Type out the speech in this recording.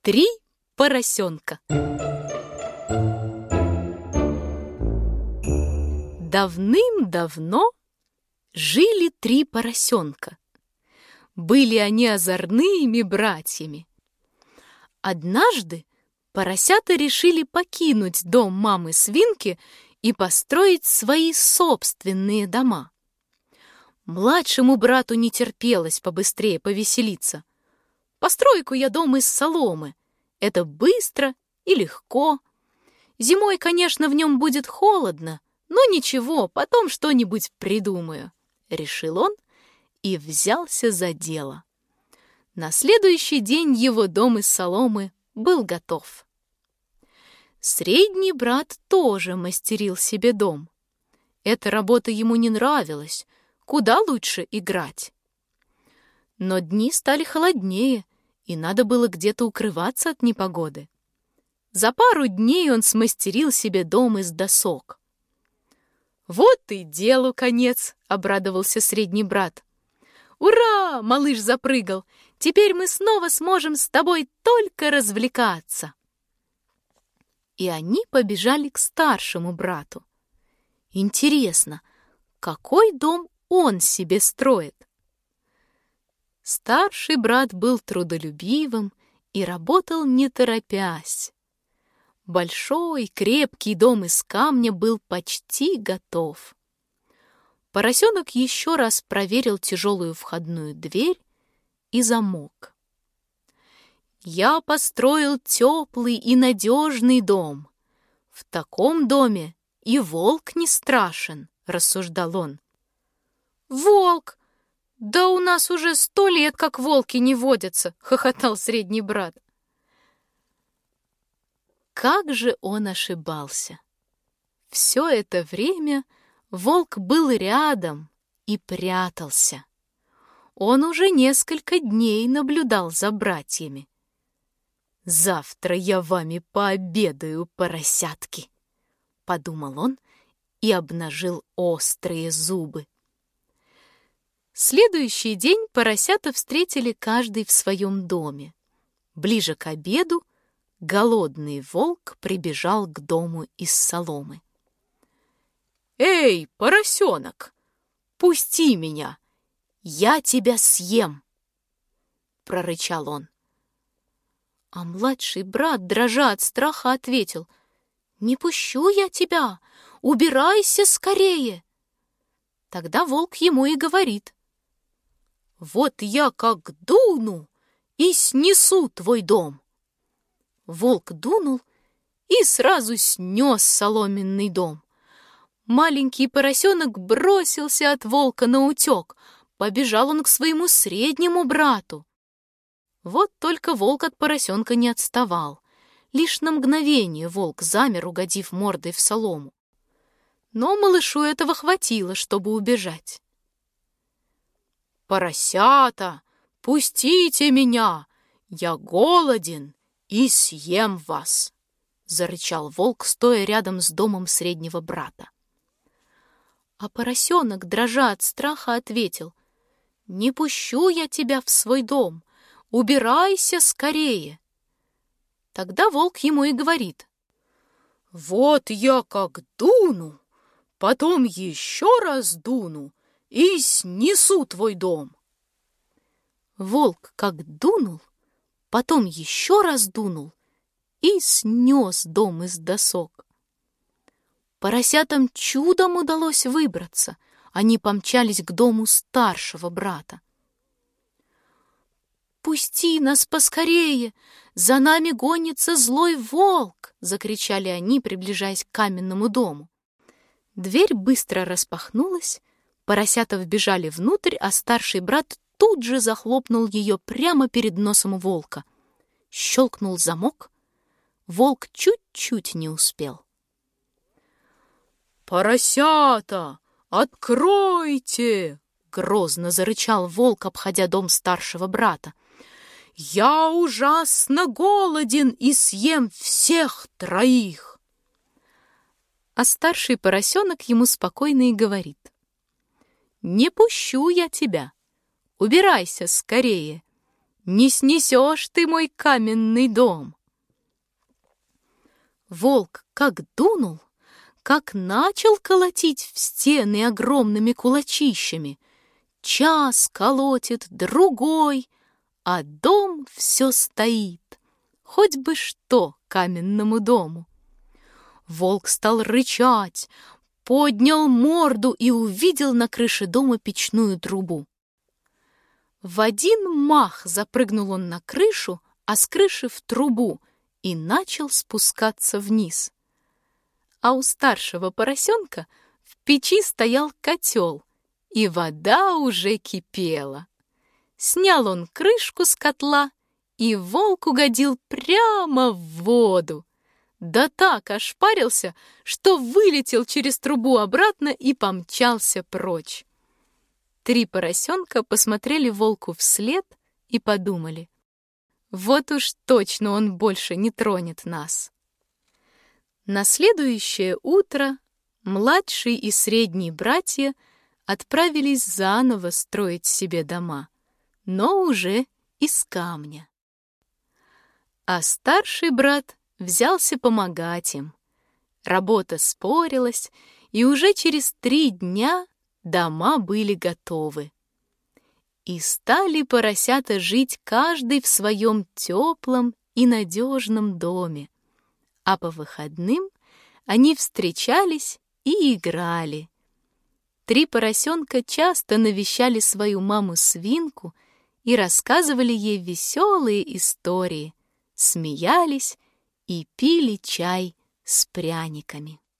Три поросенка. Давным-давно жили три поросенка. Были они озорными братьями. Однажды поросята решили покинуть дом мамы-свинки и построить свои собственные дома. Младшему брату не терпелось побыстрее повеселиться. «Построю-ка я дом из соломы. Это быстро и легко. Зимой, конечно, в нем будет холодно, но ничего, потом что-нибудь придумаю», — решил он и взялся за дело. На следующий день его дом из соломы был готов. Средний брат тоже мастерил себе дом. Эта работа ему не нравилась, куда лучше играть. Но дни стали холоднее, и надо было где-то укрываться от непогоды. За пару дней он смастерил себе дом из досок. «Вот и делу конец!» — обрадовался средний брат. «Ура!» — малыш запрыгал. «Теперь мы снова сможем с тобой только развлекаться!» И они побежали к старшему брату. Интересно, какой дом он себе строит? Старший брат был трудолюбивым и работал не торопясь. Большой, крепкий дом из камня был почти готов. Поросенок еще раз проверил тяжелую входную дверь и замок. «Я построил теплый и надежный дом. В таком доме и волк не страшен», — рассуждал он. «Волк! Да у нас уже 100 лет, как волки не водятся!» — хохотал средний брат. Как же он ошибался! Все это время волк был рядом и прятался. Он уже несколько дней наблюдал за братьями. «Завтра я вами пообедаю, поросятки!» — подумал он и обнажил острые зубы. Следующий день поросята встретили каждый в своем доме. Ближе к обеду голодный волк прибежал к дому из соломы. «Эй, поросенок, пусти меня, я тебя съем!» — прорычал он. А младший брат, дрожа от страха, ответил: «Не пущу я тебя, убирайся скорее!» Тогда волк ему и говорит: «Вот я как дуну и снесу твой дом». Волк дунул и сразу снес соломенный дом. Маленький поросенок бросился от волка наутек. Побежал он к своему среднему брату. Вот только волк от поросенка не отставал. Лишь на мгновение волк замер, угодив мордой в солому. Но малышу этого хватило, чтобы убежать. «Поросята, пустите меня! Я голоден и съем вас!» — зарычал волк, стоя рядом с домом среднего брата. А поросенок, дрожа от страха, ответил: «Не пущу я тебя в свой дом, убирайся скорее!» Тогда волк ему и говорит: «Вот я как дуну, потом еще раз дуну и снесу твой дом». Волк как дунул, потом еще раз дунул и снес дом из досок. Поросятам чудом удалось выбраться. Они помчались к дому старшего брата. «Пусти нас поскорее! За нами гонится злой волк!» — закричали они, приближаясь к каменному дому. Дверь быстро распахнулась, поросята вбежали внутрь, а старший брат тут же захлопнул ее прямо перед носом волка. Щелкнул замок. Волк чуть-чуть не успел. «Поросята, откройте!» — грозно зарычал волк, обходя дом старшего брата. «Я ужасно голоден и съем всех троих!» А старший поросенок ему спокойно и говорит: «Не пущу я тебя, убирайся скорее, не снесешь ты мой каменный дом. Волк как дунул, как начал колотить в стены огромными кулачищами. Час колотит, другой, а дом все стоит. Хоть бы что каменному дому. Волк стал рычать, поднял морду и увидел на крыше дома печную трубу. В один мах запрыгнул он на крышу, а с крыши в трубу, и начал спускаться вниз. А у старшего поросенка в печи стоял котел, и вода уже кипела. Снял он крышку с котла, и волк угодил прямо в воду. Да так ошпарился, что вылетел через трубу обратно и помчался прочь. 3 поросенка посмотрели волку вслед и подумали: вот уж точно он больше не тронет нас. На следующее утро младший и средний братья отправились заново строить себе дома, но уже из камня. А старший брат взялся помогать им. Работа спорилась, и уже через 3 дня дома были готовы. И стали поросята жить каждый в своем теплом и надежном доме. А по выходным они встречались и играли. 3 поросенка часто навещали свою маму-свинку и рассказывали ей веселые истории, смеялись и пили чай с пряниками.